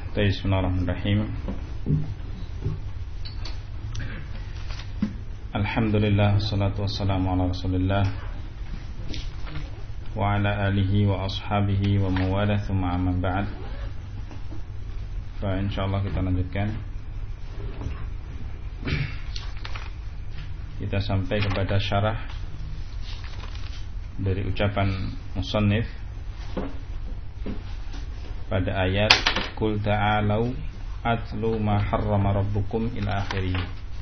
Bismillahirrahmanirrahim. Alhamdulillah, wassalatu wassalamu ala Rasulillah wa ala alihi wa ashabihi wa mawalah, thumma amma ba'd. Insyaallah kita lanjutkan. Kita sampai kepada syarah dari ucapan musannif pada ayat Qul ta'alau atlu ma harrama rabbukum ila akhirih.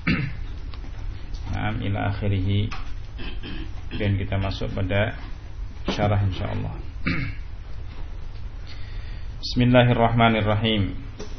Naam, ila akhirih. Dan kita masuk pada syarah insyaallah. Bismillahirrahmanirrahim.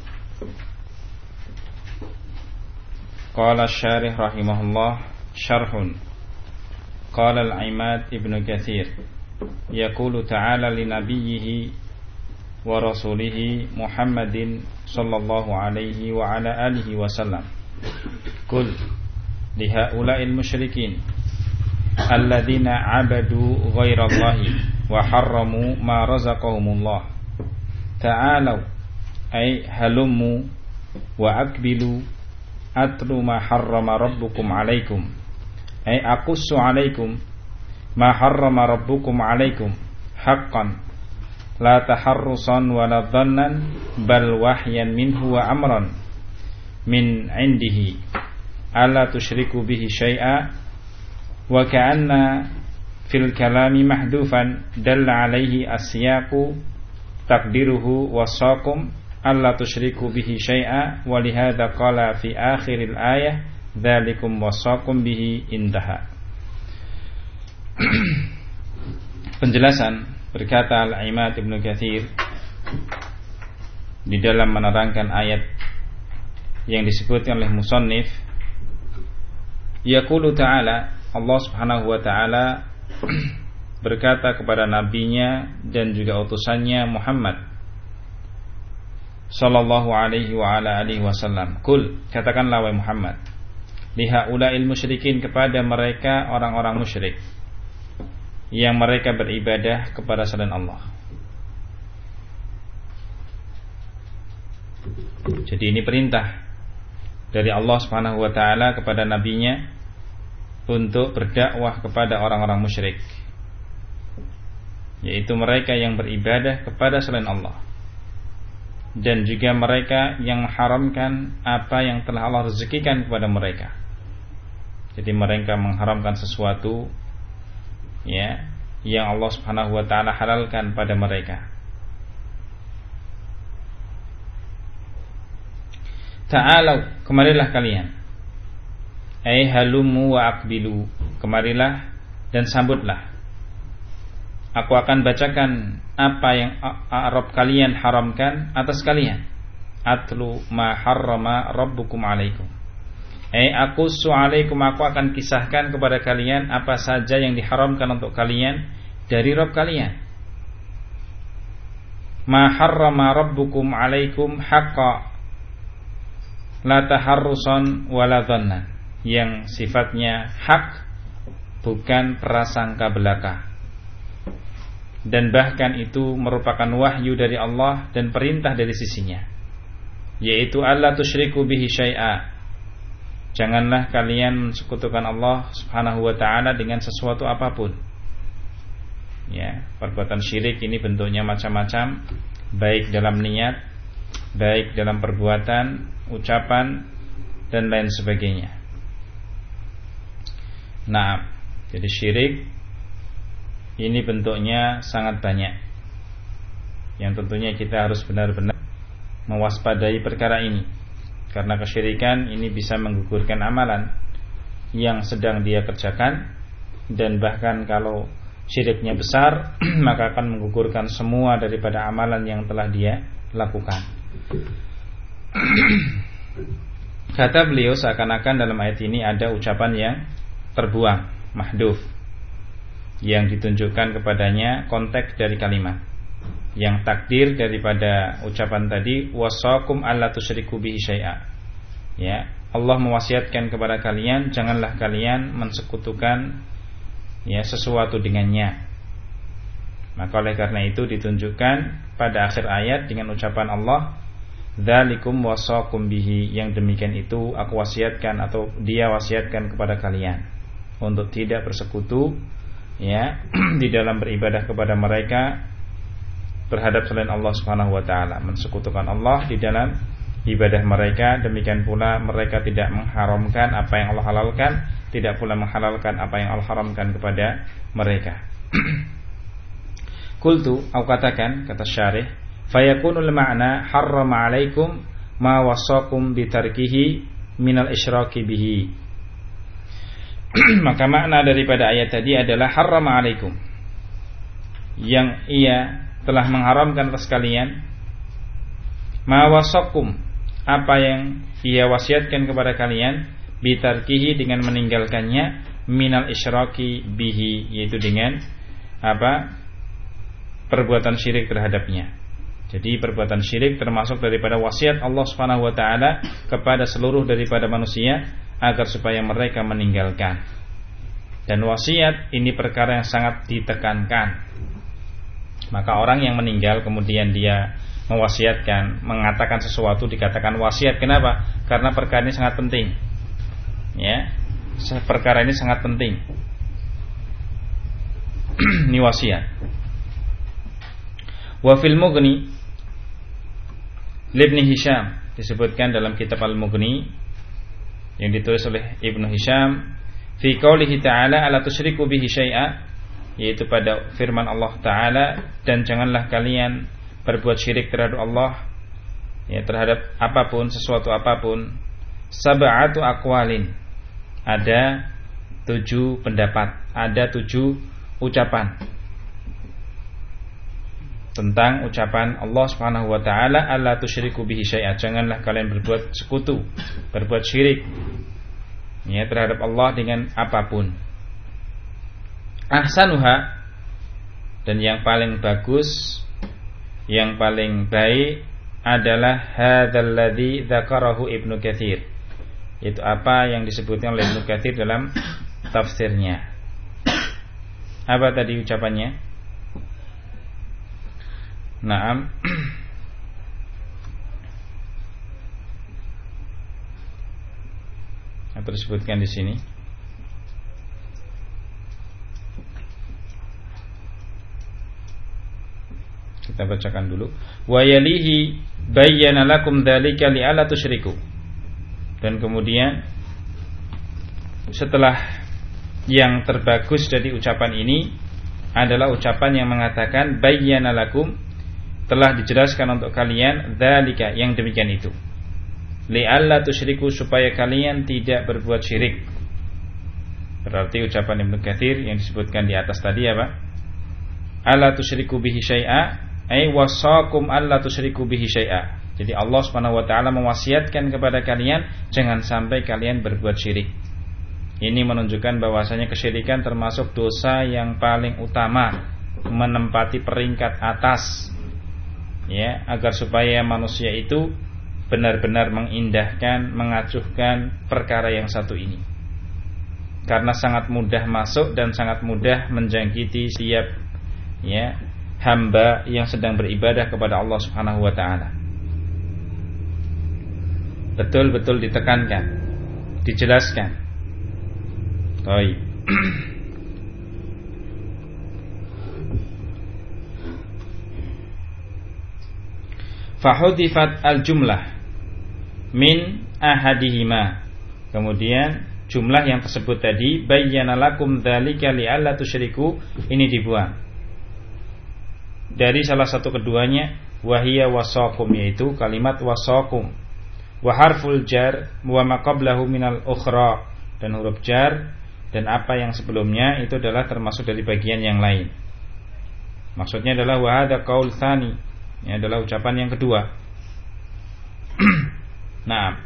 Qala asy-syarih rahimahullah syarhun. Qala al-Imad Ibnu Katsir yaqulu ta'ala li nabiyhi wa rasulihi Muhammadin sallallahu alaihi wa ala alihi wasallam. Qul li haula'il musyrikin alladzina 'abadu ghairallahi wa harramu ma razaqahumullah. Ta'alu ay halummu wa akbilu atlu ma harrama rabbukum 'alaikum ay aqussu 'alaikum ma harrama rabbukum 'alaikum haqqan la taharrusan wa la dhannan bal wahyan minhu wa amran min indihi alla tusyriku bihi syai'a wa ka'anna fil kalami mahdufan dalla alaihi asyaqu taqdiruhu wasaqum alla tusyriku bihi syai'a wa lihadza qala fi akhiril ayah dzalikum wasaqum bihi intaha. Penjelasan berkata Al-Imad Ibnu Katsir di dalam menerangkan ayat yang disebutkan oleh musannif, yaqulu ta'ala, Allah Subhanahu wa ta'ala berkata kepada nabinya dan juga utusannya Muhammad sallallahu alaihi wa ala alihi wasallam. Qul, katakanlah wahai Muhammad, lihaula'il musyrikin, kepada mereka orang-orang musyrik yang mereka beribadah kepada selain Allah. Jadi ini perintah dari Allah Subhanahu wa taala kepada nabinya untuk berdakwah kepada orang-orang musyrik, yaitu mereka yang beribadah kepada selain Allah, dan juga mereka yang mengharamkan apa yang telah Allah rezekikan kepada mereka. Jadi mereka mengharamkan sesuatu yang Allah Subhanahu wa taala halalkan pada mereka. Ta'alau, kemarilah kalian. Ai halumu wa aqbilu, kemarilah dan sambutlah. Aku akan bacakan apa yang Rabb kalian haramkan atas kalian. Atlu ma harrama rabbukum alaikum. Aqussu alaikum, aku akan kisahkan kepada kalian apa saja yang diharamkan untuk kalian dari Rabb kalian. Ma harrama rabbukum alaikum haqqa la taharrusan wala dhanna, yang sifatnya hak, bukan prasangka belaka, dan bahkan itu merupakan wahyu dari Allah dan perintah dari sisinya, yaitu alla tusyriku bihi syai'a, janganlah kalian mensekutukan Allah Subhanahu wa ta'ala dengan sesuatu apapun. Perbuatan syirik ini bentuknya macam-macam, baik dalam niat, baik dalam perbuatan, ucapan, dan lain sebagainya. Nah, jadi syirik ini bentuknya sangat banyak, yang tentunya kita harus benar-benar mewaspadai perkara ini, karena kesyirikan ini bisa menggugurkan amalan yang sedang dia kerjakan, dan bahkan kalau syiriknya besar maka akan menggugurkan semua daripada amalan yang telah dia lakukan. Kata beliau, seakan-akan dalam ayat ini ada ucapan yang terbuang, mahduf, yang ditunjukkan kepadanya konteks dari kalimat, yang takdir daripada ucapan tadi, wasaqum alla tusyriku bihi syai'a. Allah mewasiatkan kepada kalian, janganlah kalian mensekutukan sesuatu dengannya. Maka oleh karena itu ditunjukkan pada akhir ayat dengan ucapan Allah, Dzalikum wasaqum bihi, yang demikian itu aku wasiatkan atau dia wasiatkan kepada kalian untuk tidak bersekutu ya di dalam beribadah kepada mereka terhadap selain Allah Subhanahu wa taala, mensekutukan Allah di dalam ibadah mereka. Demikian pula mereka tidak mengharamkan apa yang Allah halalkan, tidak pula menghalalkan apa yang Allah haramkan kepada mereka. Qultu, aku katakan, kata syarih, fayakunul ma'na harrama 'alaikum ma wasaqum bitarkihi minal isyraki bihi. Maka makna daripada ayat tadi adalah harrama 'alaikum, yang ia telah mengharamkan atas kalian, ma wasaqum, apa yang ia wasiatkan kepada kalian, bitarkihi, dengan meninggalkannya, minal isyraki bihi, yaitu dengan apa? Perbuatan syirik terhadapnya. Jadi perbuatan syirik termasuk daripada wasiat Allah Subhanahu wa taala kepada seluruh daripada manusia agar supaya mereka meninggalkan. Dan wasiat ini perkara yang sangat ditekankan. Maka orang yang meninggal kemudian dia mewasiatkan, mengatakan sesuatu dikatakan wasiat. Kenapa? Karena perkara ini sangat penting. Ya. Perkara ini sangat penting. Ini wasiat. Wa fil Mughni Ibnu Hisham, disebutkan dalam kitab Al-Mughni yang ditulis oleh Ibnu Hisham, fi qoulihi ta'ala ala tusyriku bihi syai'a, yaitu pada firman Allah taala, dan janganlah kalian berbuat syirik terhadap Allah, ya, terhadap apapun, sesuatu apapun. Sab'atu aqwalin, ada 7 pendapat, ada 7 ucapan tentang ucapan Allah Subhanahu wa taala, alla tusyriku bihi syai'a, janganlah kalian berbuat sekutu, berbuat syirik ya terhadap Allah dengan apapun. Ahsanuha, dan yang paling bagus, yang paling baik adalah hadzal ladzi dzakarahu Ibnu Katsir, itu apa yang disebutkan oleh Ibnu Katsir dalam tafsirnya. Apa tadi ucapannya? Naam. Apa disebutkan di sini? Kita bacakan dulu. Wa yalihi bayyana lakum dzalika li'alla tusyriku. Dan kemudian setelah yang terbagus dari ucapan ini adalah ucapan yang mengatakan bayyana lakum, telah dijelaskan untuk kalian, dzalika, yang demikian itu, li'alla tusyriku, supaya kalian tidak berbuat syirik. Berarti ucapan Ibnu Katsir yang disebutkan di atas tadi apa? Alla tusyriku bihi syai'a, ay wasaqum alla tusyriku bihi syai'a. Jadi Allah Subhanahu wa taala mewasiatkan kepada kalian jangan sampai kalian berbuat syirik. Ini menunjukkan bahwasanya kesyirikan termasuk dosa yang paling utama, menempati peringkat atas. Ya, agar supaya manusia itu benar-benar mengindahkan, mengacuhkan perkara yang satu ini. Karena sangat mudah masuk dan sangat mudah menjangkiti setiap ya hamba yang sedang beribadah kepada Allah Subhanahu wa taala. Betul-betul ditekankan, dijelaskan. Baik. Fahudifat al-jumlah min ahadihima. Kemudian jumlah yang tersebut tadi, bayyana lakum dzalika li'alla tusyriku, ini dibuang dari salah satu keduanya, wahiyya wasaqum, yaitu kalimat wasaqum, wa harful jar wa ma qablahu minal ukhra, dan huruf jar dan apa yang sebelumnya itu adalah termasuk dari bagian yang lain. Maksudnya adalah wa hadza qaul tsani, ini adalah ucapan yang kedua. Nah,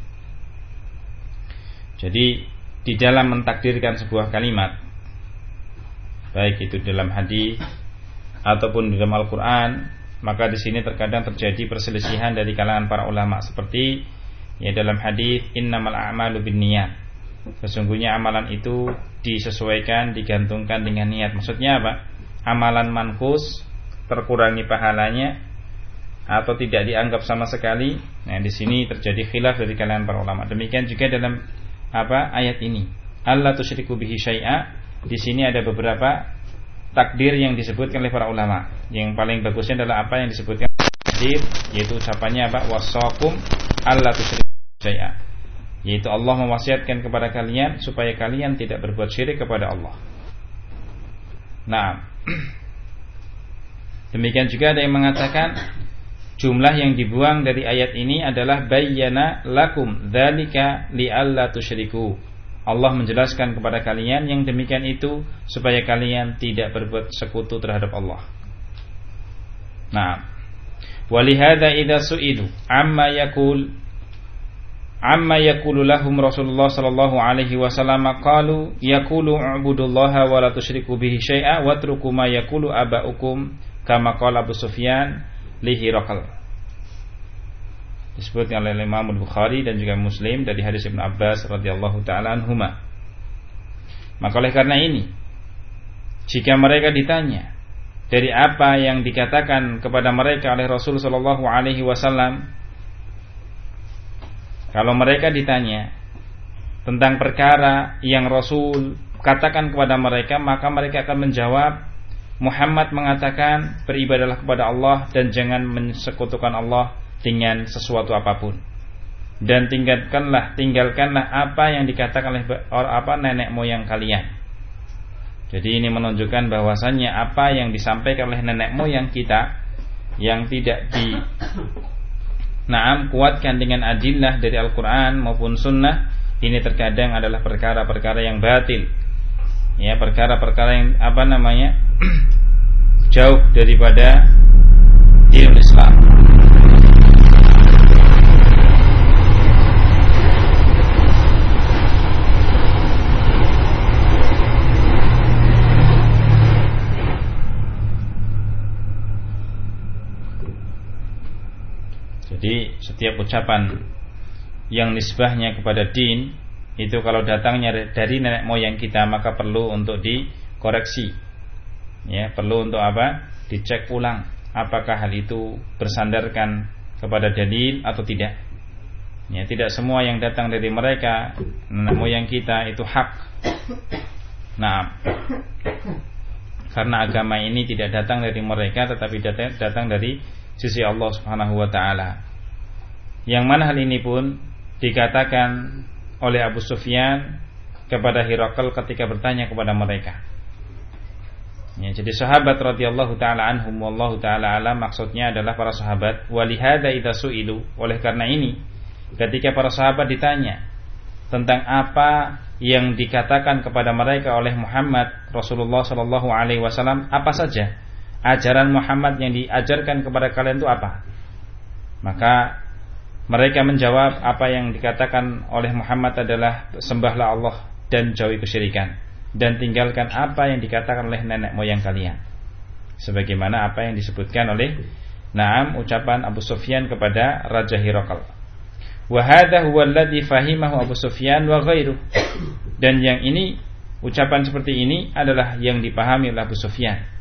jadi di dalam mentakdirkan sebuah kalimat, baik itu dalam hadis ataupun di dalam Al-Quran, maka di sini terkadang terjadi perselisihan dari kalangan para ulama, seperti ya dalam hadis innamal a'malu binniyat, sesungguhnya amalan itu disesuaikan, digantungkan dengan niat. Maksudnya apa? Amalan mankus, terkurangi pahalanya, atau tidak dianggap sama sekali. Nah, di sini terjadi khilaf dari kalangan para ulama. Demikian juga dalam ayat ini. Allah tusyriku bihi syai'a. Di sini ada beberapa takdir yang disebutkan oleh para ulama. Yang paling bagusnya adalah apa yang disebutkan takdir, yaitu ucapannya wasaqum Allah tusyriku bihi syai'a. Yaitu Allah mewasiatkan kepada kalian supaya kalian tidak berbuat syirik kepada Allah. Nah, demikian juga ada yang mengatakan jumlah yang dibuang dari ayat ini adalah bayyana lakum dzalika li'alla tusyriku. Allah menjelaskan kepada kalian yang demikian itu supaya kalian tidak berbuat sekutu terhadap Allah. Nah, walihada idza su'ilu amma yaqulu lahum Rasulullah sallallahu alaihi wasallam qalu yaqulu ubudullaha wa la tusyriku bihi syai'a watruku ma yaqulu aba'ukum kama qala Abu Sufyan li Hiraqal. Disebutkan oleh Imam Al-Bukhari dan juga Muslim dari hadis Ibnu Abbas radhiyallahu taala anhuma. Maka oleh karena ini, jika mereka ditanya dari apa yang dikatakan kepada mereka oleh Rasul sallallahu alaihi wasallam, kalau mereka ditanya tentang perkara yang Rasul katakan kepada mereka, maka mereka akan menjawab, Muhammad mengatakan beribadahlah kepada Allah dan jangan mensekutukan Allah dengan sesuatu apapun, dan tinggalkanlah apa yang dikatakan oleh nenek moyang kalian. Jadi ini menunjukkan bahwasannya apa yang disampaikan oleh nenek moyang kita yang tidak kuatkan dengan adillah dari Al-Quran maupun Sunnah, ini terkadang adalah perkara-perkara yang batil, ya, perkara-perkara yang jauh daripada dinul Islam. Jadi setiap ucapan yang nisbahnya kepada din itu kalau datangnya dari nenek moyang kita, maka perlu untuk dikoreksi, ya, perlu untuk dicek ulang apakah hal itu bersandarkan kepada dalil atau tidak. Ya, tidak semua yang datang dari mereka nenek moyang kita itu hak. Nah, karena agama ini tidak datang dari mereka, tetapi datang dari sisi Allah Subhanahu wa taala. Yang mana hal ini pun dikatakan oleh Abu Sufyan kepada Hiraqal ketika bertanya kepada mereka. Ya, jadi sahabat radhiyallahu taala anhum wallahu taala alam, maksudnya adalah para sahabat. Walihada idza su'ilu, oleh karena ini ketika para sahabat ditanya tentang apa yang dikatakan kepada mereka oleh Muhammad Rasulullah sallallahu alaihi wasallam, apa saja ajaran Muhammad yang diajarkan kepada kalian itu apa? Maka mereka menjawab, apa yang dikatakan oleh Muhammad adalah sembahlah Allah dan jauhi kesyirikan, dan tinggalkan apa yang dikatakan oleh nenek moyang kalian, sebagaimana apa yang disebutkan oleh ucapan Abu Sufyan kepada Raja Hiraqal. Wa hadha huwa alladhi fahimahu Abu Sufyan wa ghairuh. Dan yang ini, ucapan seperti ini adalah yang dipahami oleh Abu Sufyan.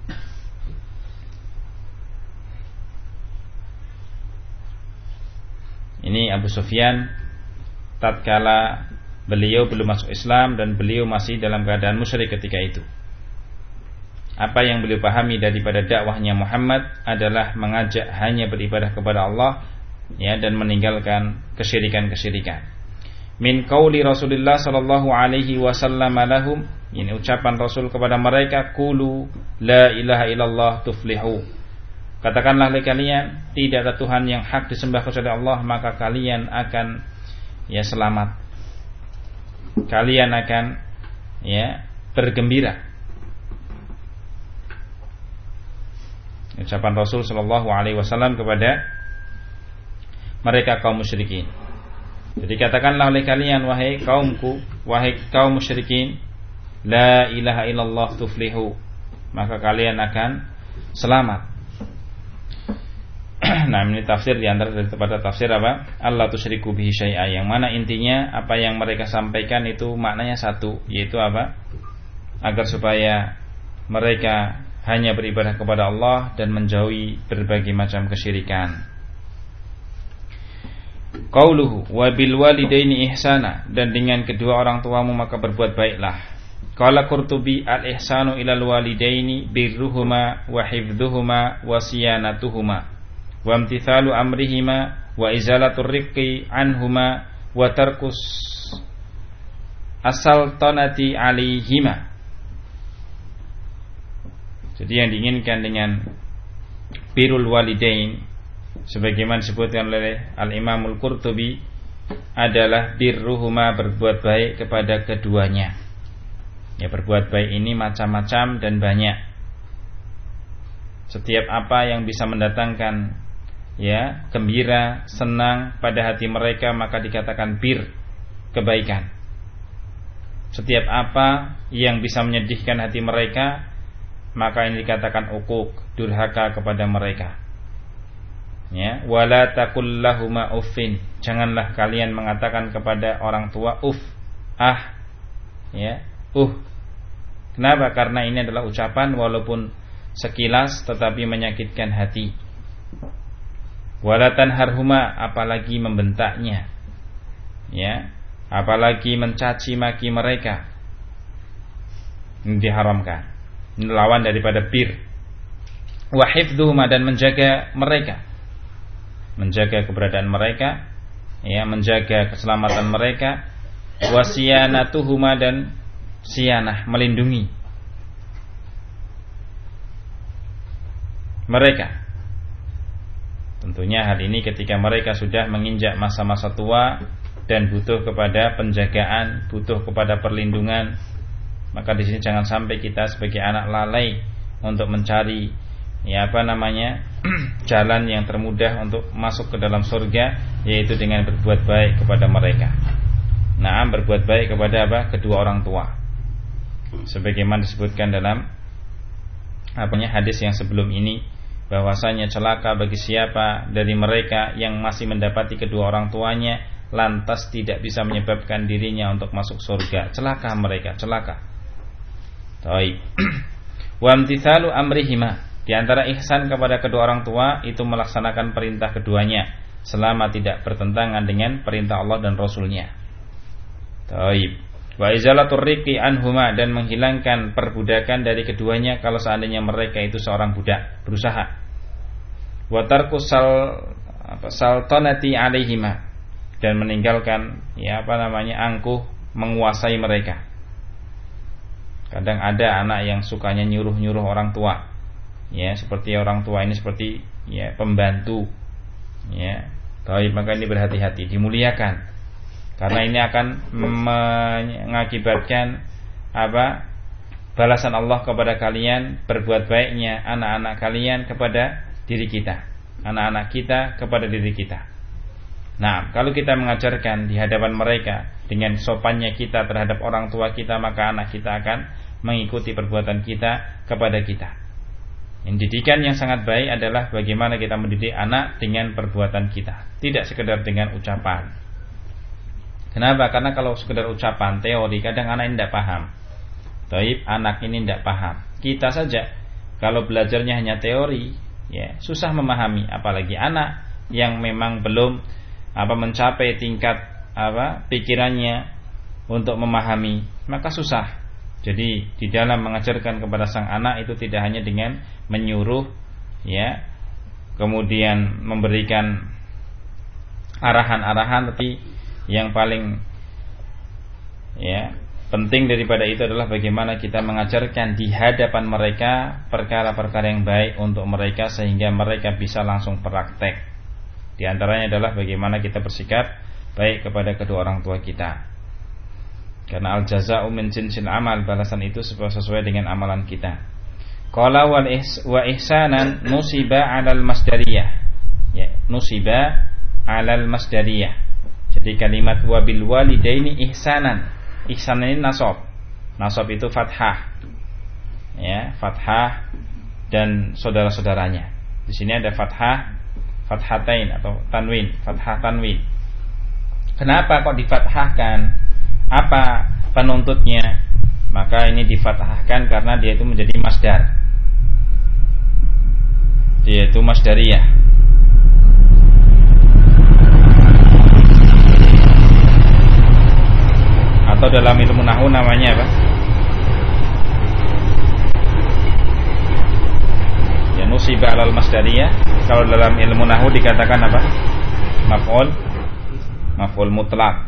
Ini Abu Sufyan tatkala beliau belum masuk Islam dan beliau masih dalam keadaan musyrik ketika itu. Apa yang beliau pahami daripada dakwahnya Muhammad adalah mengajak hanya beribadah kepada Allah, ya, dan meninggalkan kesyirikan-kesyirikan. Min qauli Rasulullah sallallahu alaihi wasallam lahum, ini ucapan Rasul kepada mereka, qulu la ilaha illallah tuflihu. Katakanlah oleh kalian, tidak ada Tuhan yang hak disembah kecuali Allah, maka kalian akan selamat. Kalian akan bergembira. Ucapan Rasul sallallahu alaihi wasallam kepada mereka kaum musyrikin. Jadi katakanlah oleh kalian, wahai kaumku, wahai kaum musyrikin, la ilaha illallah tuflihu, maka kalian akan selamat. Nah, ini tafsir diantara daripada tafsir Allah tusyriku bihi syai'a, yang mana intinya apa yang mereka sampaikan itu maknanya satu, yaitu agar supaya mereka hanya beribadah kepada Allah dan menjauhi berbagai macam kesyirikan. Qauluhu wa bil walidaini ihsana, dan dengan kedua orang tuamu maka berbuat baiklah. Qala Qurtubi al ihsanu ilal walidaini birruhuma wa hifdhuhuma wa siyanatuhuma wa imtithalu amrihima wa izalatur rifqi anhuma wa tarkus as-sultanati alaihima. Jadi yang diinginkan dengan birrul walidain sebagaimana disebutkan oleh Al-Imamul Qurtubi adalah birruhuma, berbuat baik kepada keduanya. Ya, berbuat baik ini macam-macam dan banyak. Setiap apa yang bisa mendatangkan ya gembira, senang pada hati mereka maka dikatakan bir, kebaikan. Setiap apa yang bisa menyedihkan hati mereka maka ini dikatakan uquq, durhaka kepada mereka. Ya, wala taqul lahuma uffin, janganlah kalian mengatakan kepada orang tua uff, ya, Kenapa? Karena ini adalah ucapan walaupun sekilas tetapi menyakitkan hati. Wala tanharhuma, apalagi membentaknya. Ya, apalagi mencaci maki mereka. Ini diharamkan. Ini lawan daripada bir. Wa hifdhuhuma, dan menjaga mereka. Menjaga keberadaan mereka, ya, menjaga keselamatan mereka. Wasiyanatuhuma, dan siyanah, melindungi mereka. Tentunya hal ini ketika mereka sudah menginjak masa-masa tua dan butuh kepada penjagaan, butuh kepada perlindungan, maka di sini jangan sampai kita sebagai anak lalai untuk mencari jalan yang termudah untuk masuk ke dalam surga, yaitu dengan berbuat baik kepada mereka. Nah, berbuat baik kepada kedua orang tua. Sebagaimana disebutkan dalam hadis yang sebelum ini, bahwasanya celaka bagi siapa dari mereka yang masih mendapati kedua orang tuanya lantas tidak bisa menyebabkan dirinya untuk masuk surga. Celaka mereka, celaka. Baik. Wa imtithalu amrihima, di antara ihsan kepada kedua orang tua itu melaksanakan perintah keduanya selama tidak bertentangan dengan perintah Allah dan Rasulnya. Baik. Wa izalatur riqi anhuma, dan menghilangkan perbudakan dari keduanya kalau seandainya mereka itu seorang budak berusaha. Wa tarkus sultanati alaihima, dan meninggalkan angkuh menguasai mereka. Kadang ada anak yang sukanya nyuruh-nyuruh orang tua. Ya, seperti orang tua ini seperti pembantu. Ya. Baik, maka ini berhati-hati, dimuliakan. Karena ini akan mengakibatkan balasan Allah kepada kalian, berbuat baiknya anak-anak kalian kepada diri kita, anak-anak kita kepada diri kita. Nah, kalau kita mengajarkan di hadapan mereka dengan sopannya kita terhadap orang tua kita, maka anak kita akan mengikuti perbuatan kita kepada kita. Didikan yang sangat baik adalah bagaimana kita mendidik anak dengan perbuatan kita, tidak sekedar dengan ucapan. Kenapa? Karena kalau sekedar ucapan, teori, kadang anak ini tidak paham. Taib, anak ini tidak paham. Kita saja kalau belajarnya hanya teori, ya susah memahami. Apalagi anak yang memang belum mencapai tingkat pikirannya untuk memahami, maka susah. Jadi di dalam mengajarkan kepada sang anak itu tidak hanya dengan menyuruh, ya, kemudian memberikan arahan-arahan, tapi yang paling penting daripada itu adalah bagaimana kita mengajarkan di hadapan mereka perkara-perkara yang baik untuk mereka sehingga mereka bisa langsung praktek. Di antaranya adalah bagaimana kita bersikap baik kepada kedua orang tua kita. Karena al-jaza'u min jinsil amal, balasan itu sesuai dengan amalan kita. Qala wa ihsanan nusiba 'alal masdariyah. Ya, nusiba 'alal masdariyah. Jadi kalimat wabil walidaini ihsanan. Ihsan ini nasab. Nasab itu fathah. Ya, fathah dan saudara-saudaranya. Di sini ada fathah, fathatain atau tanwin, fathah tanwin. Kenapa kok difathahkan? Apa penuntutnya? Maka ini difathahkan karena dia itu menjadi masdar. yaitu masdariyah. Atau dalam ilmu nahwu namanya apa? Ya, nusiba alal masdariyah. Kalau dalam ilmu nahwu dikatakan apa? Maf'ul mutlaq.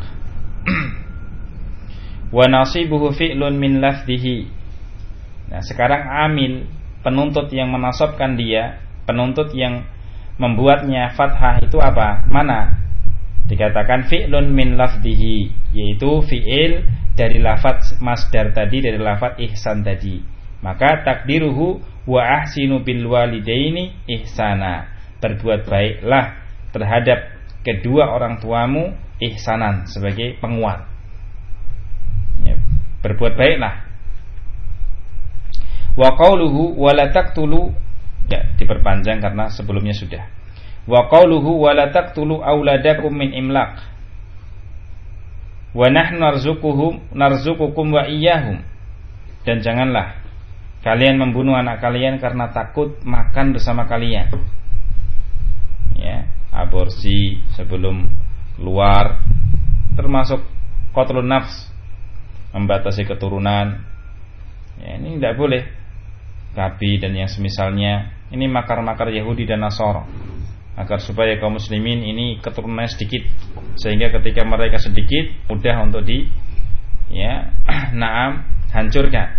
Wa nasibuhu fi'lun min lafdhihi. Nah, sekarang amil, penuntut yang menasabkan dia, penuntut yang membuatnya fathah itu apa? Mana? Dikatakan fi'lun min lafdhihi, yaitu fi'il dari lafaz masdar tadi, dari lafaz ihsan tadi. Maka takdiruhu wa ahsinu bil walidaini ihsana. Berbuat baiklah terhadap kedua orang tuamu ihsanan, sebagai penguat. Ya, berbuat baiklah. Wa qauluhu wa la taqtulu, ya diperpanjang karena sebelumnya sudah. Wa qauluhu wa la taqtulu auladakum min imlaq wa nahnu narzuqukum wa iyyahum. Dan janganlah kalian membunuh anak kalian karena takut makan bersama kalian. Ya, aborsi sebelum keluar, termasuk qatlun nafs, membatasi keturunan. Ya, ini tidak boleh. Kabi dan yang semisalnya, ini makar-makar Yahudi dan Nasara, agar supaya kaum muslimin ini keturunannya sedikit, sehingga ketika mereka sedikit mudah untuk hancurkan.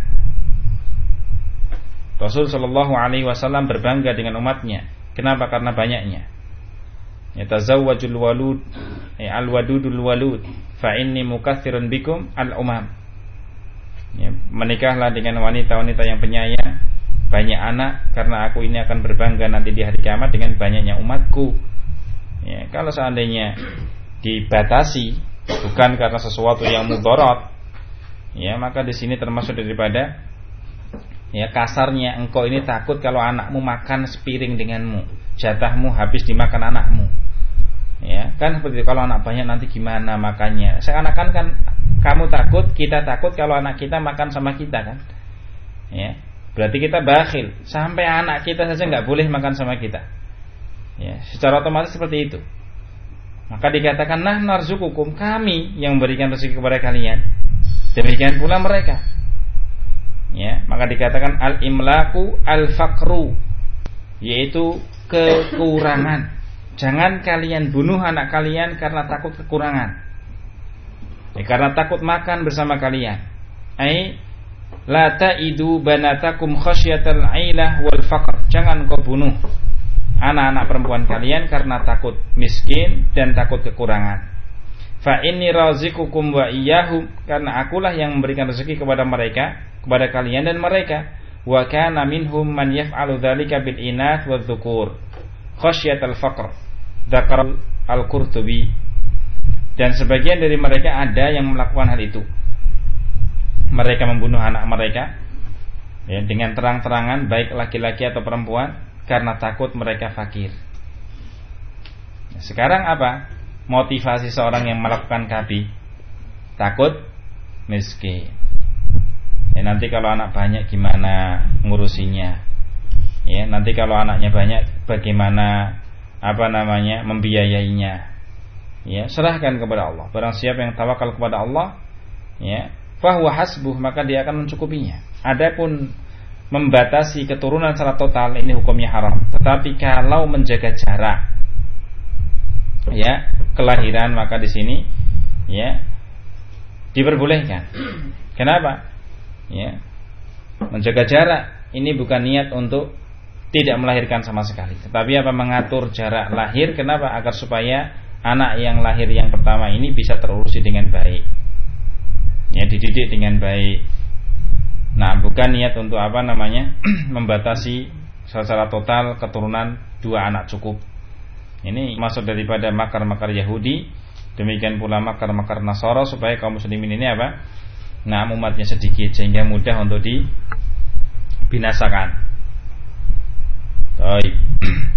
Rasul sallallahu alaihi wasallam berbangga dengan umatnya. Kenapa? Karena banyaknya. Yatazawwajul walud al-wadudul walud fa inni mukatsirun bikum al-umam. Ya, menikahlah dengan wanita-wanita yang penyayang, banyak anak, karena aku ini akan berbangga nanti di hari kiamat dengan banyaknya umatku. Ya, kalau seandainya dibatasi bukan karena sesuatu yang mudarat, ya maka di sini termasuk daripada kasarnya engkau ini takut kalau anakmu makan sepiring denganmu, jatahmu habis dimakan anakmu. Ya, kan seperti itu. Kalau anak banyak nanti gimana makannya? Seakan-akan kan kamu takut, kita takut kalau anak kita makan sama kita kan? Ya, berarti kita bakhil, sampai anak kita saja nggak boleh makan sama kita. Ya, secara otomatis seperti itu. Maka dikatakan narzuqukum, kami yang memberikan rezeki kepada kalian. Demikian pula mereka. Ya, maka dikatakan al-imlaku al-faqru, yaitu kekurangan. Jangan kalian bunuh anak kalian karena takut kekurangan. Ya, karena takut makan bersama kalian. La ta'idu banatakum khasyatal 'ailah wal faqr. Jangan kau bunuh anak-anak perempuan kalian karena takut miskin dan takut kekurangan. Fa inni raziqukum wa iyyahum, karena akulah yang memberikan rezeki kepada mereka, kepada kalian dan mereka. Wa kana minhum man yaf'alu dzalika bil inath wadh dhukur khasyatal faqr. Dzakar al-Qurtubi. Dan sebagian dari mereka ada yang melakukan hal itu. Mereka membunuh anak mereka dengan terang-terangan, baik laki-laki atau perempuan, karena takut mereka fakir. Sekarang apa motivasi seorang yang melakukan kabi? Takut miskin. Ya, nanti kalau anak banyak gimana ngurusinya? Ya, nanti kalau anaknya banyak bagaimana membiayainya? Ya, serahkan kepada Allah. Barang siapa yang tawakal kepada Allah, ya, fahuwa hasbuh, maka dia akan mencukupinya. Adapun membatasi keturunan secara total, ini hukumnya haram. Tetapi kalau menjaga jarak, ya, kelahiran, maka di sini ya diperbolehkan. Kenapa? Ya, menjaga jarak ini bukan niat untuk tidak melahirkan sama sekali, tetapi mengatur jarak lahir. Kenapa? Agar supaya anak yang lahir yang pertama ini bisa terurusi dengan baik, ya, dididik dengan baik. Nah, bukan niat untuk membatasi secara total keturunan 2 anak cukup. Ini masuk daripada makar-makar Yahudi. Demikian pula makar-makar Nasara, supaya kaum muslimin ini umatnya sedikit sehingga mudah untuk dibinasakan. Baik.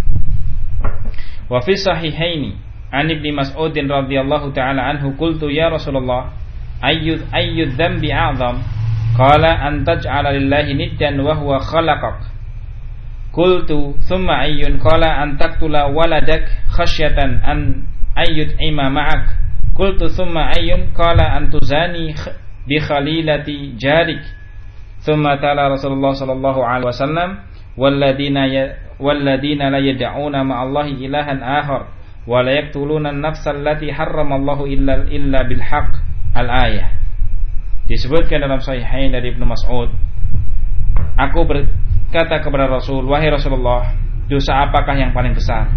Wa fi sahihaini an Ibnu Mas'ud radhiyallahu ta'ala anhu qultu ya Rasulullah ayyud dzambi a'zam? Qala an taj'ala lillahi niddan wa huwa khalaqak. Qultu thumma ayyun qala an taqtula waladak khasyatan an ayyut'ima ma'ak. Qultu thumma ayyun qala an tuzani bi khalilati jarik. Thumma tala Rasulullah sallallahu alaihi wasallam walladina la yad'una ma'allahi ilahan akhar wa la yaqtuluna an-nafsa allati harramallahu illa bil haqq. Al-ayah. Disebutkan dalam Sahihain dari Ibnu Mas'ud, aku berkata kepada Rasul, wahai Rasulullah, dosa apakah yang paling besar?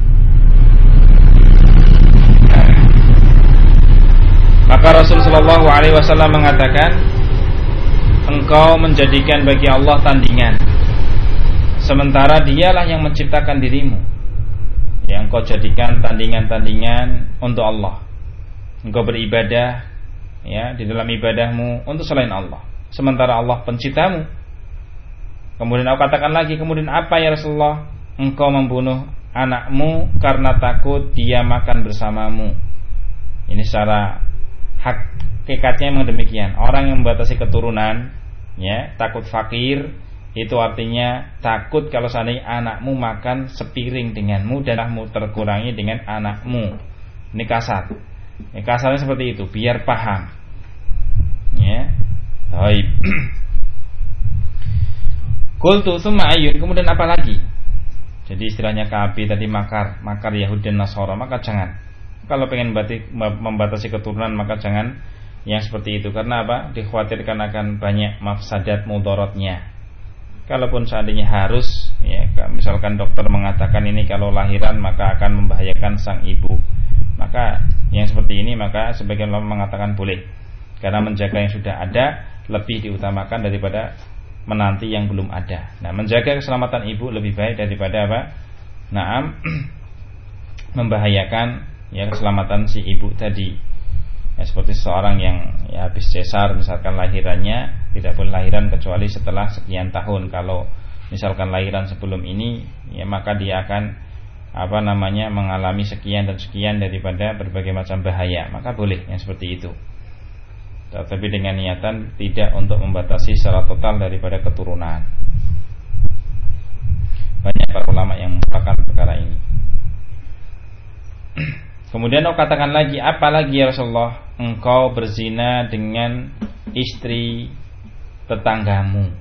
Maka Rasul sallallahu alaihi wasallam mengatakan, engkau menjadikan bagi Allah tandingan, sementara Dialah yang menciptakan dirimu. Yang engkau jadikan tandingan-tandingan untuk Allah. Engkau beribadah, ya, di dalam ibadahmu untuk selain Allah, sementara Allah penciptamu. Kemudian aku katakan lagi, kemudian apa ya Rasulullah? Engkau membunuh anakmu karena takut dia makan bersamamu. Ini secara hakikatnya memang demikian. Orang yang membatasi keturunan, ya, takut fakir, itu artinya takut kalau seandainya anakmu makan sepiring denganmu dan anakmu terkurangi dengan anakmu. Ini kasar. Ya, kasarnya seperti itu, biar paham. Ya. Baik. Qultu tsumma ayyun, kemudian apa lagi? Jadi istilahnya KB tadi makar Yahudi dan Nasara, maka jangan. Kalau pengen membatasi keturunan maka jangan yang seperti itu. Karena apa? Dikhawatirkan akan banyak mafsadat mudaratnya. Kalaupun seandainya harus, ya, misalkan dokter mengatakan ini kalau lahiran maka akan membahayakan sang ibu, maka yang seperti ini maka sebagian ulama mengatakan boleh, karena menjaga yang sudah ada lebih diutamakan daripada menanti yang belum ada. Nah, menjaga keselamatan ibu lebih baik daripada apa? Naam, membahayakan, ya, keselamatan si ibu tadi. Ya, seperti seorang yang, ya, habis sesar misalkan lahirannya, tidak boleh lahiran kecuali setelah sekian tahun. Kalau misalkan lahiran sebelum ini, ya, maka dia akan mengalami sekian dan sekian daripada berbagai macam bahaya, maka boleh yang seperti itu. Tetapi dengan niatan tidak untuk membatasi secara total daripada keturunan. Banyak para ulama yang melakukan perkara ini. Kemudian aku katakan lagi, apalagi ya Rasulullah, engkau berzina dengan istri tetanggamu.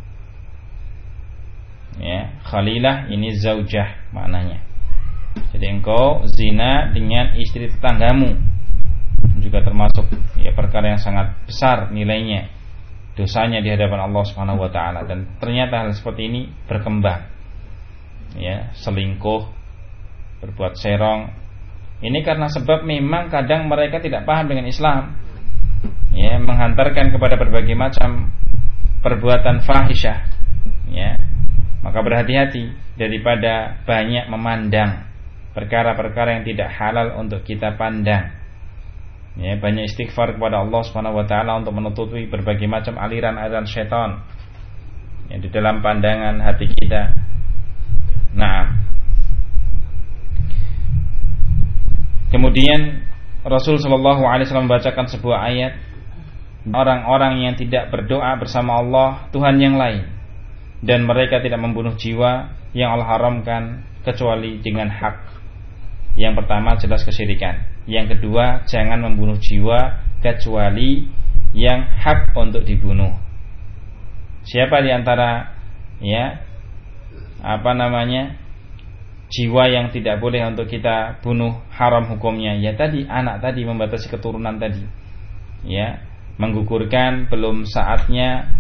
Ya, khalilah ini zaujah maknanya. Jadi engkau zina dengan istri tetanggamu, juga termasuk, ya, perkara yang sangat besar nilainya, dosanya di hadapan Allah Subhanahu wa taala. Dan ternyata hal seperti ini berkembang. Ya, selingkuh, berbuat serong. Ini karena sebab memang kadang mereka tidak paham dengan Islam. Ya, menghantarkan kepada berbagai macam perbuatan fahisyah. Ya. Maka berhati-hati daripada banyak memandang perkara-perkara yang tidak halal untuk kita pandang. Ya, banyak istighfar kepada Allah Subhanahu wa taala untuk menutupi berbagai macam aliran-aliran syaitan yang di dalam pandangan hati kita. Nah, kemudian Rasul sallallahu alaihi wasallam membacakan sebuah ayat, orang-orang yang tidak berdoa bersama Allah Tuhan yang lain, dan mereka tidak membunuh jiwa yang Allah haramkan kecuali dengan hak. Yang pertama jelas kesyirikan. Yang kedua, jangan membunuh jiwa kecuali yang hak untuk dibunuh. Siapa di antara, ya, jiwa yang tidak boleh untuk kita bunuh, haram hukumnya? Ya tadi, anak tadi, membatasi keturunan tadi. Ya, menggugurkan belum saatnya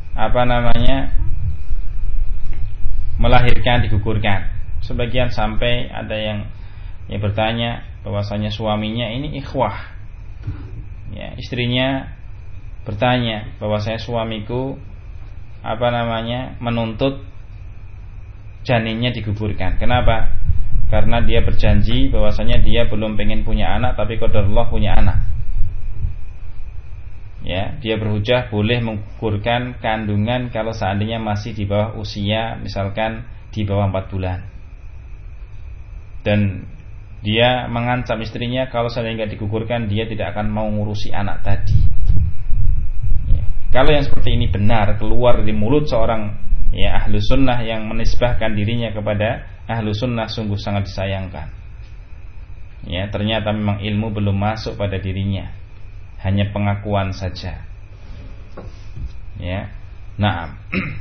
melahirkan digugurkan. Sebagian sampai ada yang bertanya bahwasanya suaminya ini ikhwah. Ya, istrinya bertanya bahwasanya suamiku menuntut janinnya digugurkan. Kenapa? Karena dia berjanji bahwasanya dia belum pengen punya anak, tapi qadarullah punya anak. Ya, dia berhujah boleh menggugurkan kandungan kalau seandainya masih di bawah usia, misalkan di bawah 4 bulan. Dan dia mengancam istrinya kalau seandainya digugurkan dia tidak akan mau ngurusi anak tadi. Ya. Kalau yang seperti ini benar keluar dari mulut seorang Ya, ahlu sunnah yang menisbahkan dirinya kepada ahlu sunnah sungguh sangat disayangkan. Ya, ternyata memang ilmu belum masuk pada dirinya, hanya pengakuan saja. Ya, nah,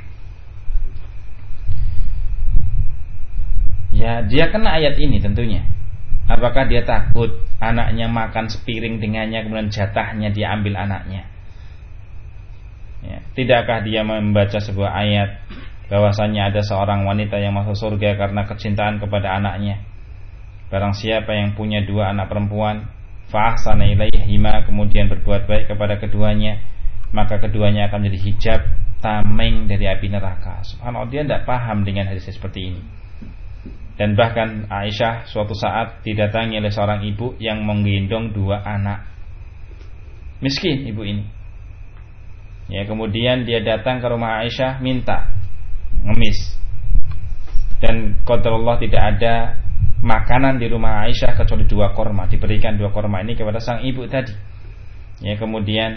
ya dia kena ayat ini tentunya. Apakah dia takut anaknya makan sepiring dengannya, kemudian jatahnya dia ambil anaknya? Ya, tidakkah dia membaca sebuah ayat bahwasanya ada seorang wanita yang masuk surga karena kecintaan kepada anaknya? Barang siapa yang punya 2 anak perempuan, fa ahsana ilaihima, kemudian berbuat baik kepada keduanya, maka keduanya akan menjadi hijab tameng dari api neraka. Subhanallah, dia tidak paham dengan hadis seperti ini. Dan bahkan Aisyah suatu saat didatangi oleh seorang ibu yang menggendong 2 anak. Miskin ibu ini. Ya, kemudian dia datang ke rumah Aisyah minta ngemis. Dan qadarullah tidak ada makanan di rumah Aisyah kecuali 2 korma. Diberikan 2 korma ini kepada sang ibu tadi. Ya, kemudian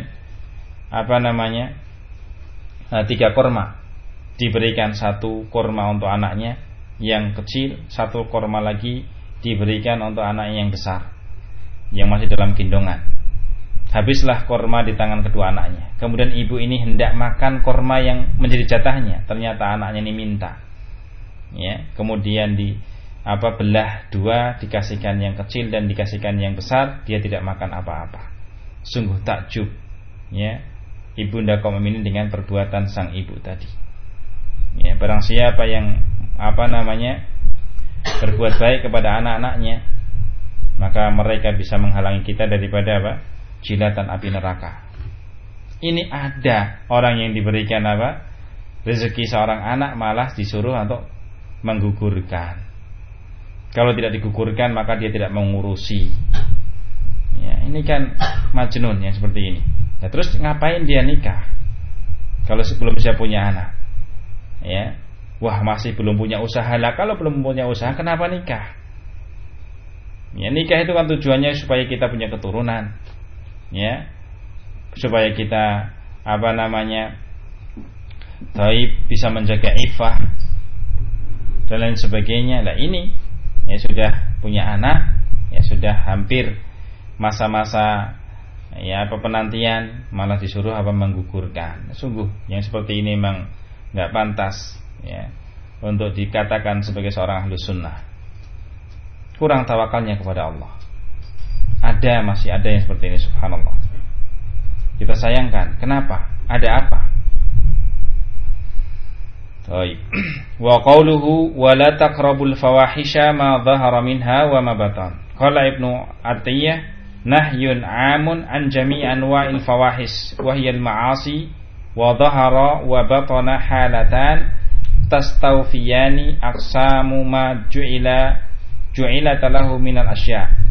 3 korma. Diberikan 1 korma untuk anaknya yang kecil, 1 korma lagi diberikan untuk anaknya yang besar, yang masih dalam gendongan. Habislah korma di tangan kedua anaknya. Kemudian ibu ini hendak makan korma yang menjadi jatahnya. Ternyata anaknya ini minta. Ya, kemudian belah 2, dikasihkan yang kecil dan dikasihkan yang besar. Dia tidak makan apa-apa. Sungguh takjub. Ya, ibunda kaum mukminin dengan perbuatan sang ibu tadi. Ya, barang siapa yang berbuat baik kepada anak-anaknya, maka mereka bisa menghalangi kita daripada jilatan api neraka. Ini ada orang yang diberikan rezeki seorang anak malah disuruh untuk menggugurkan. Kalau tidak digugurkan maka dia tidak mengurusi. Ya, ini kan majnun yang seperti ini. Ya, terus ngapain dia nikah kalau sebelum bisa punya anak? Ya, wah masih belum punya usaha lah. Kalau belum punya usaha kenapa nikah? Ya, nikah itu kan tujuannya supaya kita punya keturunan. Ya, supaya kita bisa menjaga iffah dan lain sebagainya. Lah ini ya sudah punya anak, ya sudah hampir masa-masa penantian malah disuruh menggugurkan. Sungguh yang seperti ini memang enggak pantas ya untuk dikatakan sebagai seorang ahlus sunnah. Kurang tawakalnya kepada Allah. Masih ada yang seperti ini, subhanallah. Kita sayangkan. Kenapa? Ada apa? Baik. Wa qawluhu wa la taqrabul fawahisha ma dhahara minha wa ma batan. Qala Ibnu Atiyah, nahyun 'amun an jami' anwa'il fawahis wa hiya al-ma'asi wa dhahara wa batana halatan tastawfiyani aqsamu ma ju'ila lahu minal asya'.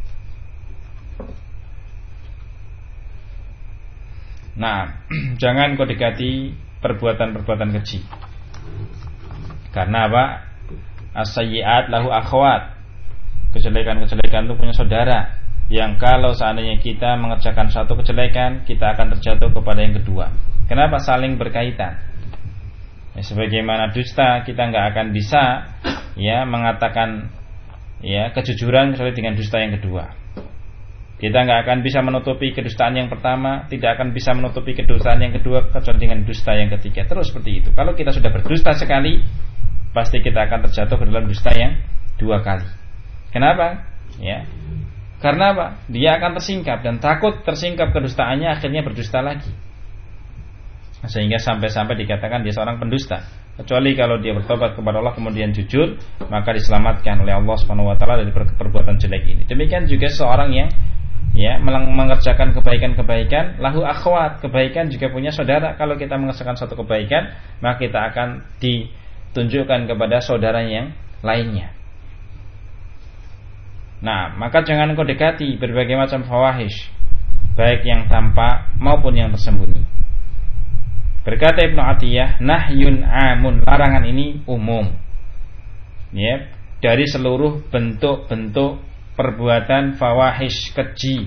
Nah, jangan kau dekati perbuatan-perbuatan keji. Karena apa? As-sayyi'at lahu akhwat. Kejelekan-kejelekan itu punya saudara. Yang kalau seandainya kita mengerjakan satu kejelekan, kita akan terjatuh kepada yang kedua. Kenapa? Saling berkaitan. Ya, sebagaimana dusta, kita nggak akan bisa mengatakan kejujuran kecuali dengan dusta yang kedua. Kita nggak akan bisa menutupi kedustaan yang pertama, tidak akan bisa menutupi kedustaan yang kedua kecuali dengan dusta yang ketiga. Terus seperti itu. Kalau kita sudah berdusta sekali, pasti kita akan terjatuh ke dalam dusta yang 2 kali. Kenapa? Ya, karena apa? Dia akan tersingkap dan takut tersingkap kedustaannya, akhirnya berdusta lagi. Sehingga sampai-sampai dikatakan dia seorang pendusta. Kecuali kalau dia bertobat kepada Allah kemudian jujur, maka diselamatkan oleh Allah Subhanahu wa taala dari perbuatan jelek ini. Demikian juga seorang yang mengerjakan kebaikan-kebaikan, lahu akhwat, kebaikan juga punya saudara. Kalau kita mengerjakan satu kebaikan, maka kita akan ditunjukkan kepada saudara yang lainnya. Nah, maka jangan kau dekati berbagai macam fawahish, baik yang tampak maupun yang tersembunyi. Berkata Ibnu Atiyah, nahyun amun, larangan ini umum. Ya, dari seluruh bentuk-bentuk perbuatan fawahish keji.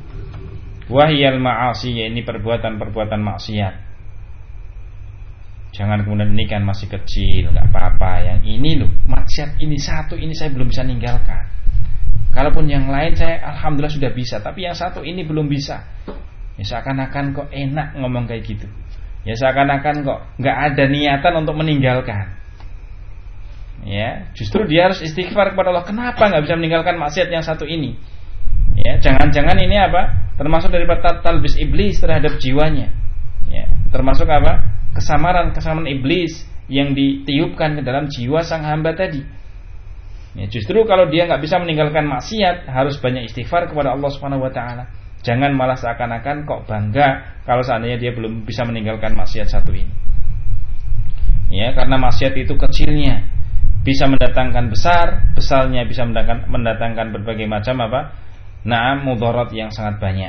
Wahyal ma'asi, ini perbuatan-perbuatan maksiat. Jangan kemudian ini kan masih kecil, nggak apa-apa. Yang ini loh, maksiat ini satu ini saya belum bisa ninggalkan. Kalaupun yang lain saya alhamdulillah sudah bisa, tapi yang satu ini belum bisa. Ya seakan-akan kok enak ngomong kayak gitu. Ya seakan-akan kok nggak ada niatan untuk meninggalkan. Ya, justru dia harus istighfar kepada Allah. Kenapa nggak bisa meninggalkan maksiat yang satu ini? Ya, jangan-jangan ini apa? Termasuk dari talbis iblis terhadap jiwanya. Ya, termasuk apa? Kesamaran iblis yang ditiupkan ke dalam jiwa sang hamba tadi. Ya, justru kalau dia nggak bisa meninggalkan maksiat, harus banyak istighfar kepada Allah Subhanahu wa taala. Jangan malah seakan-akan kok bangga kalau seandainya dia belum bisa meninggalkan maksiat satu ini. Ya, karena maksiat itu kecilnya bisa mendatangkan besarnya bisa mendatangkan berbagai macam apa? Naam mudarat yang sangat banyak.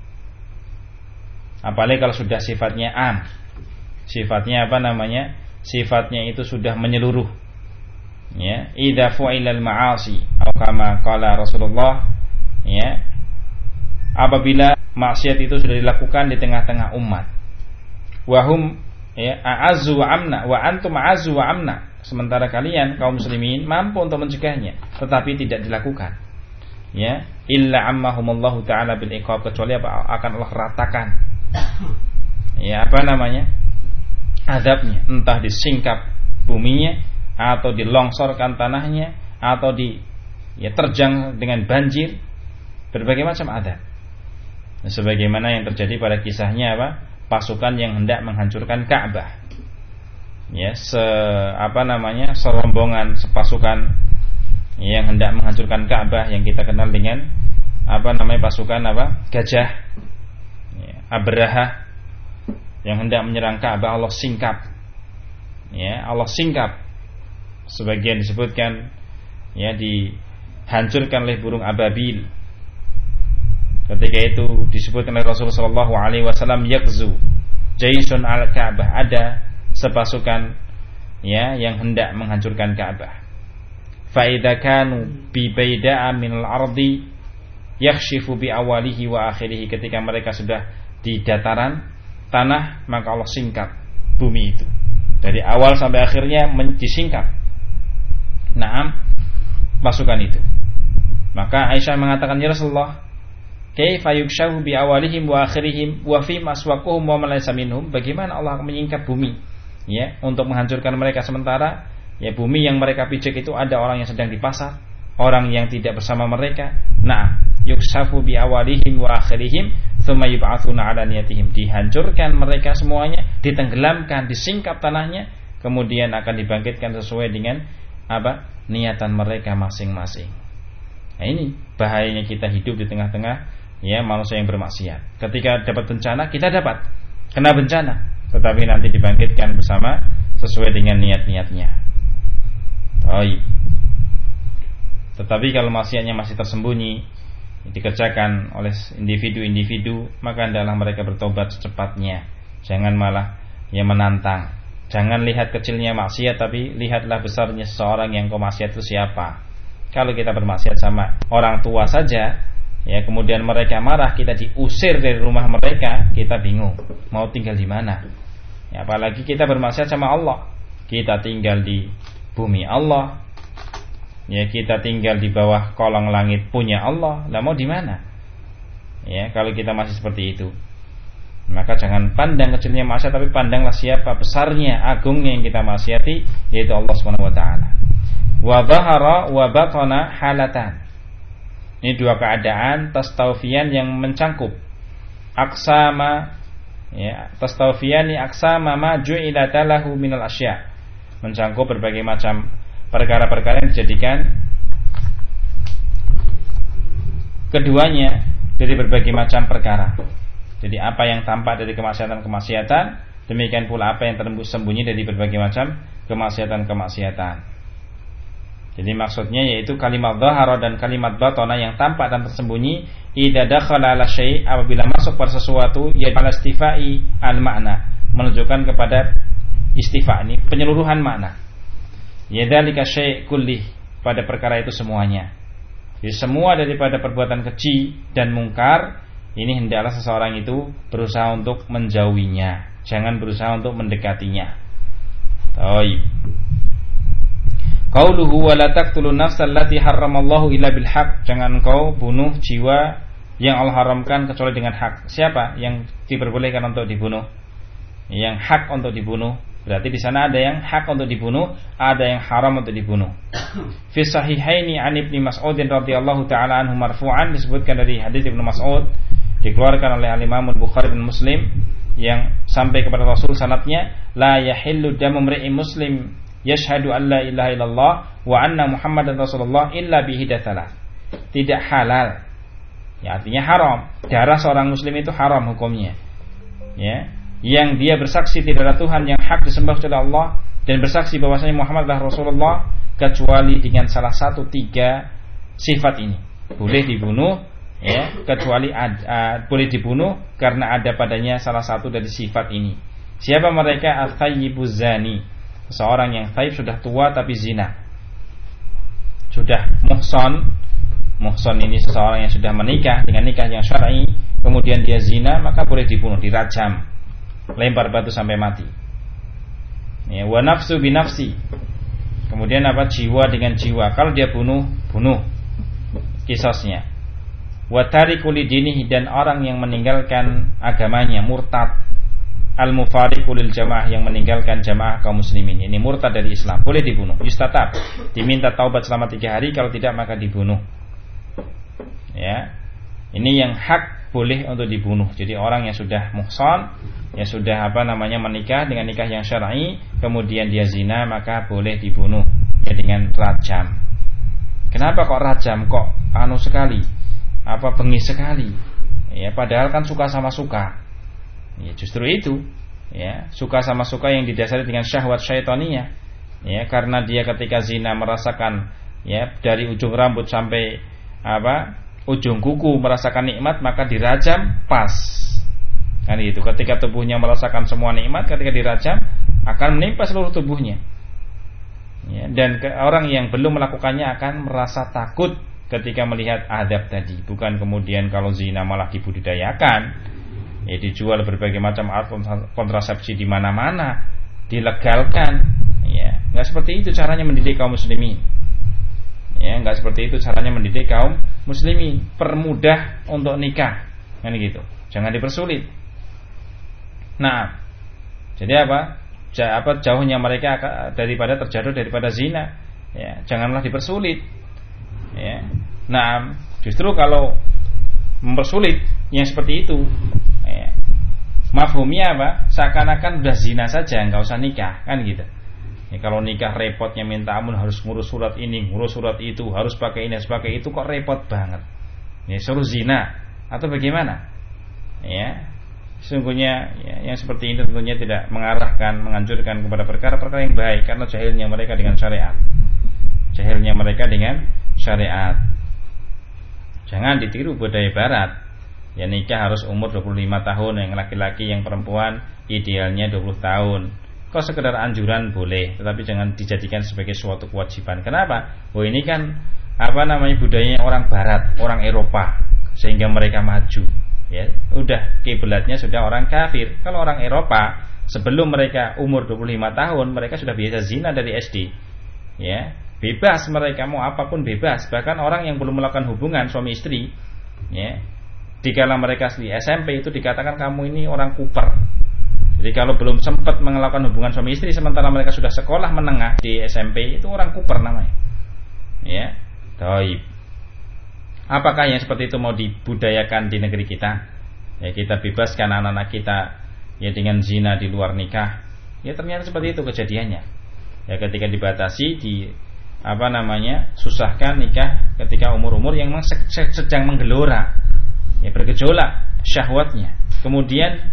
Apalagi kalau sudah sifatnya am. Sifatnya apa namanya? Sifatnya itu sudah menyeluruh. Ya, idza fu'ilal ma'asi atau kama qala Rasulullah, ya. Apabila maksiat itu sudah dilakukan di tengah-tengah umat. Wahum ya a'azzu wa amna wa antum a'azzu wa amna. Sementara kalian kaum muslimin mampu untuk mencegahnya, tetapi tidak dilakukan. Ya, illa ammahumullahu taala bil iqab, kecuali apa akan Allah ratakan. Ya, apa namanya? Azabnya, entah disingkap buminya atau dilongsorkan tanahnya atau terjang dengan banjir, berbagai macam azab. Nah, sebagaimana yang terjadi pada kisahnya apa? Pasukan yang hendak menghancurkan Ka'bah. Ya, serombongan sepasukan yang hendak menghancurkan Ka'bah yang kita kenal dengan pasukan gajah, ya, Abraha yang hendak menyerang Ka'bah, Allah singkap. Ya, Allah singkap. Sebagian disebutkan ya dihancurkan oleh burung ababil. Ketika itu disebutkan oleh Rasulullah sallallahu alaihi wasallam yakzu jaisun al-Ka'bah, ada sepasukan ya yang hendak menghancurkan Ka'bah. Fa idza kanu bi baida'a minal ardi yakhshifu bi awalihi wa akhirih, ketika mereka sudah di dataran tanah maka Allah singkap bumi itu dari awal sampai akhirnya disingkap. Naam, pasukan itu. Maka Aisyah mengatakan, ya Rasulullah, kaifa yukshafu bi awalihim wa akhirihim wa fi maswaquhum wa man laysa minhum, bagaimana Allah menyingkap bumi ya untuk menghancurkan mereka, sementara ya bumi yang mereka pijak itu ada orang yang sedang di pasar, orang yang tidak bersama mereka. Nah, yukshafu bi awalihim wa akhirihim tsumma yub'atsuna 'ala niyatihim, dihancurkan mereka semuanya, ditenggelamkan, disingkap tanahnya, kemudian akan dibangkitkan sesuai dengan niatan mereka masing-masing. Nah, ini bahayanya kita hidup di tengah-tengah ya manusia yang bermaksiat. Ketika dapat bencana, kita dapat kena bencana, tetapi nanti dibangkitkan bersama sesuai dengan niat-niatnya. Baik. Tetapi kalau maksiatnya masih tersembunyi, dikerjakan oleh individu-individu, maka hendaklah mereka bertobat secepatnya. Jangan malah menantang. Jangan lihat kecilnya maksiat, tapi lihatlah besarnya seseorang yang kau maksiat itu siapa. Kalau kita bermaksiat sama orang tua saja, ya kemudian mereka marah, kita diusir dari rumah mereka, kita bingung mau tinggal di mana. Ya, apalagi kita bermaksiat sama Allah, kita tinggal di bumi Allah, ya kita tinggal di bawah kolong langit punya Allah, lah mau di mana? Ya, kalau kita masih seperti itu, maka jangan pandang kecilnya maksiat, tapi pandanglah siapa besarnya, agungnya yang kita maksiati, yaitu Allah Subhanahu wa taala. Wa dhahara wa batana halatan. Ini dua keadaan tastawfiyan yang mencangkup aksama ya, tastawfiyani aksama ma ju'ila talahu minal asya, mencangkup berbagai macam perkara-perkara yang dijadikan keduanya dari berbagai macam perkara. Jadi apa yang tampak dari kemaksiatan-kemaksiatan, demikian pula apa yang tersembunyi dari berbagai macam kemaksiatan-kemaksiatan. Jadi maksudnya yaitu kalimat dhahara dan kalimat batana yang tampak dan tersembunyi, idza dakhala ala syai', apabila masuk pada sesuatu, ya ala istifai al makna, menunjukkan kepada istifa, ini penyeluruhan makna. Ya dzalika syai' kullih, pada perkara itu semuanya. Jadi semua daripada perbuatan keji dan mungkar, ini hendaklah seseorang itu berusaha untuk menjauhinya, jangan berusaha untuk mendekatinya. Baik. Qauluhu wa la taqtulun nafsal lati harramallahu illa bil haqq. Jangan kau bunuh jiwa yang Allah haramkan kecuali dengan hak. Siapa yang diperbolehkan untuk dibunuh? Yang hak untuk dibunuh. Berarti di sana ada yang hak untuk dibunuh, ada yang haram untuk dibunuh. Fi sahihaini an Ibnu Mas'ud radhiyallahu taala anhu marfu'an, disebutkan dari hadis Ibnu Mas'ud, dikeluarkan oleh Imam Al-Bukhari dan Muslim, yang sampai kepada Rasul sanadnya, la yahillu damu imri'in muslim yashhadu an la ilaha illallah wa anna Muhammadan Rasulullah illa bihidatsalah. Tidak halal. Ya, artinya haram. Darah seorang muslim itu haram hukumnya. Ya, yang dia bersaksi tidak ada Tuhan yang hak disembah kecuali Allah dan bersaksi bahwasanya Muhammad adalah Rasulullah kecuali dengan salah satu 3 sifat ini. Boleh dibunuh, ya, kecuali boleh dibunuh karena ada padanya salah satu dari sifat ini. Siapa mereka? Al-thayyibuz zani, seorang yang thayyib sudah tua tapi zina. Sudah muhsan. Muhsan ini seseorang yang sudah menikah dengan nikah yang syar'i, kemudian dia zina, maka boleh dibunuh, dirajam, lempar batu sampai mati. Ya, wa nafsu binafsi. Kemudian apa? Jiwa dengan jiwa. Kalau dia bunuh kisosnya. Wa tariku lidinihi, dan orang yang meninggalkan agamanya, murtad. Al-mufariqu lil jamaah, yang meninggalkan jamaah kaum muslimin. Ini murtad dari Islam, boleh dibunuh. Yustatab, diminta taubat selama 3 hari, kalau tidak maka dibunuh. Ya. Ini yang hak boleh untuk dibunuh. Jadi orang yang sudah muhsan, yang sudah menikah dengan nikah yang syar'i, kemudian dia zina, maka boleh dibunuh ya dengan rajam. Kenapa kok rajam? Kok sekali? Bengis sekali? Ya, padahal kan suka sama suka. Ya, justru itu, ya, suka sama suka yang didasari dengan syahwat syaitaniyah. Ya, karena dia ketika zina merasakan, ya, dari ujung rambut sampai ujung kuku merasakan nikmat, maka dirajam pas. Kan itu. Ketika tubuhnya merasakan semua nikmat, ketika dirajam akan menimpa seluruh tubuhnya. Ya, dan orang yang belum melakukannya akan merasa takut ketika melihat adab tadi. Bukan kemudian kalau zina malah dibudidayakan, ya, dijual berbagai macam alat kontrasepsi di mana-mana, dilegalkan. Ya, nggak seperti itu caranya mendidik kaum muslimin. Ya, enggak seperti itu caranya mendidik kaum muslimin. Permudah untuk nikah, kan gitu. Jangan dipersulit. Nah, jadi jauhnya mereka daripada terjatuh daripada zina. Ya, janganlah dipersulit. Ya. Nah, justru kalau mempersulit yang seperti itu, ya, mafhumnya seakan-akan udah zina saja, enggak usah nikah, kan gitu. Ya, kalau nikah repotnya minta ampun, harus ngurus surat ini, ngurus surat itu, harus pakai ini, harus pakai itu, kok repot banget. Ya, suruh zina atau bagaimana? Ya, sesungguhnya ya, yang seperti ini tentunya tidak mengarahkan, menganjurkan kepada perkara-perkara yang baik, karena jahilnya mereka dengan syariat. Jahilnya mereka dengan syariat. Jangan ditiru budaya barat. Ya, nikah harus umur 25 tahun, yang laki-laki, yang perempuan idealnya 20 tahun. Kalau sekedar anjuran boleh, tetapi jangan dijadikan sebagai suatu kewajiban. Kenapa? Ini kan budayanya orang barat, orang Eropa, sehingga mereka maju. Ya, udah kiblatnya sudah orang kafir. Kalau orang Eropa sebelum mereka umur 25 tahun, mereka sudah biasa zina dari SD. Ya, bebas mereka mau apapun bebas. Bahkan orang yang belum melakukan hubungan suami istri, ya, dikala mereka di SMP itu dikatakan kamu ini orang kuper. Jadi kalau belum sempat melakukan hubungan suami istri sementara mereka sudah sekolah menengah di SMP, itu orang kuper namanya. Ya, taib. Apakah yang seperti itu mau dibudayakan di negeri kita? Ya, kita bebaskan anak-anak kita ya dengan zina di luar nikah. Ya, ternyata seperti itu kejadiannya. Ya, ketika dibatasi susahkan nikah ketika umur-umur yang sedang menggelora. Ya, bergejolak syahwatnya. Kemudian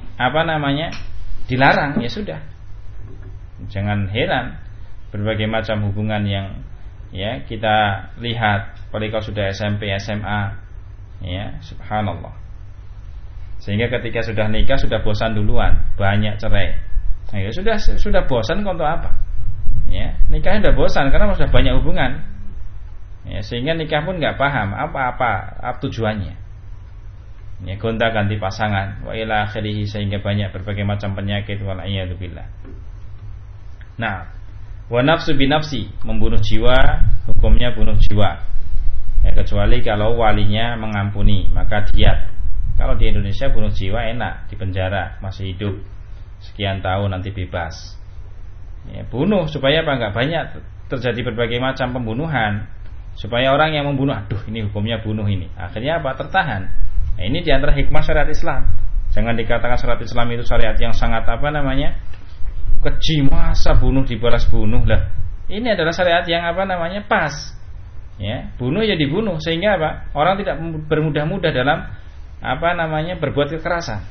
dilarang, ya sudah. Jangan heran berbagai macam hubungan yang ya kita lihat kalau sudah SMP, SMA, ya subhanallah. Sehingga ketika sudah nikah sudah bosan duluan, banyak cerai. Nah, ya sudah bosan untuk apa? Ya, nikahnya sudah bosan karena sudah banyak hubungan. Ya, sehingga nikah pun nggak paham apa tujuannya. Ya, gonta-ganti pasangan wa ila akhirih, sehingga banyak berbagai macam penyakit wal iyadu billah. Nah, wa nafsu binafsi, membunuh jiwa hukumnya bunuh jiwa. Ya, kecuali kalau walinya mengampuni, maka diyat. Kalau di Indonesia bunuh jiwa enak, di penjara masih hidup sekian tahun nanti bebas. Ya, bunuh supaya apa? Enggak banyak terjadi berbagai macam pembunuhan, supaya orang yang membunuh, aduh ini hukumnya bunuh ini, akhirnya apa? Tertahan. Nah, ini diantara hikmah syariat Islam. Jangan dikatakan syariat Islam itu syariat yang sangat keji, masa bunuh dibalas bunuh lah. Ini adalah syariat yang pas. Ya, bunuh ya dibunuh, sehingga apa? Orang tidak bermudah-mudah dalam berbuat kekerasan.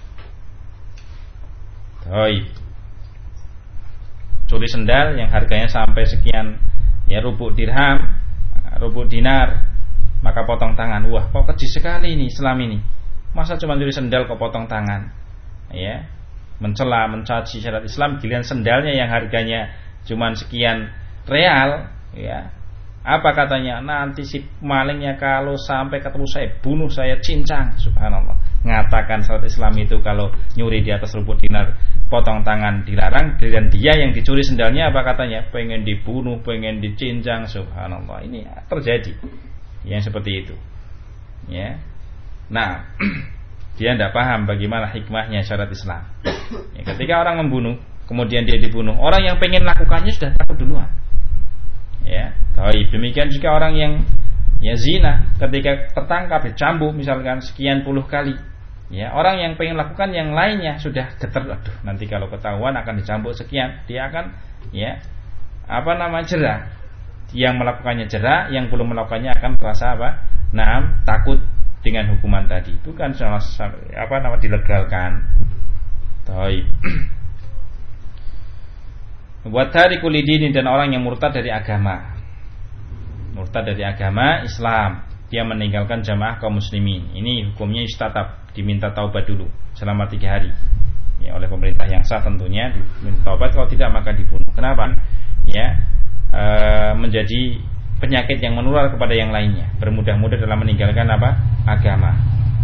Curi sendal yang harganya sampai sekian, ya rubuh dirham, rubuh dinar, maka potong tangan. Wah, kok keji sekali ini Islam ini. Masa cuma curi sendal kok potong tangan? Ya, mencela, mencaci syariat Islam, giliran sendalnya yang harganya cuma sekian real, ya. Apa katanya? Nanti si malingnya kalau sampai ketemu saya, bunuh saya, cincang. Subhanallah. Ngatakan syariat Islam itu kalau nyuri di atas rubuh dinar, potong tangan dilarang, dan dia yang dicuri sendalnya apa katanya? Pengen dibunuh, pengen dicincang. Subhanallah. Ini terjadi yang seperti itu. Ya. Nah, dia tidak paham bagaimana hikmahnya syariat Islam. Ya, ketika orang membunuh, kemudian dia dibunuh, orang yang pengen lakukannya sudah takut duluan. Ya, demikian juga orang yang zina, ketika tertangkap dicambuk misalkan sekian puluh kali. Ya, orang yang pengen lakukan yang lainnya sudah getar, aduh nanti kalau ketahuan akan dicambuk sekian, dia akan jerah. Yang melakukannya jerah, yang belum melakukannya akan merasa takut dengan hukuman tadi. Itu kan dilegalkan. Buat tarikul dini, dan orang yang murtad dari agama. Murtad dari agama Islam, dia meninggalkan jamaah kaum muslimin. Ini hukumnya istatab, diminta taubat dulu selama 3 hari. Ya, oleh pemerintah yang sah tentunya diminta taubat, kalau tidak maka dibunuh. Kenapa? Ya, menjadi penyakit yang menular kepada yang lainnya. Bermudah-mudah dalam meninggalkan agama.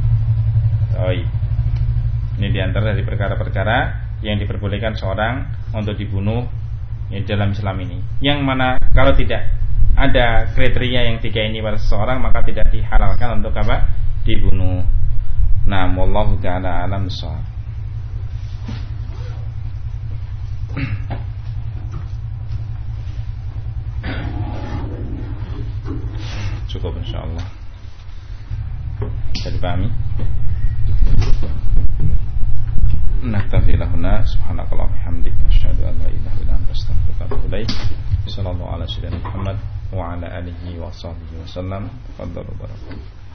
Ini diantara dari perkara-perkara yang diperbolehkan seorang untuk dibunuh dalam Islam ini. Yang mana kalau tidak ada kriteria yang 3 ini pada seseorang, maka tidak dihalalkan untuk dibunuh. Nah, wallahu ta'ala alam shawab. Cukup insyaallah. Bisa dipahami? Naktafi lahuna subhanakallah bihamdik asyhadu an la ilaha illa anta astaghfiruka wa atubu ilaik. Sallallahu ala sayyidina Muhammad wa ala alihi wa sahbihi wasallam. Tafadhalu barakallahu.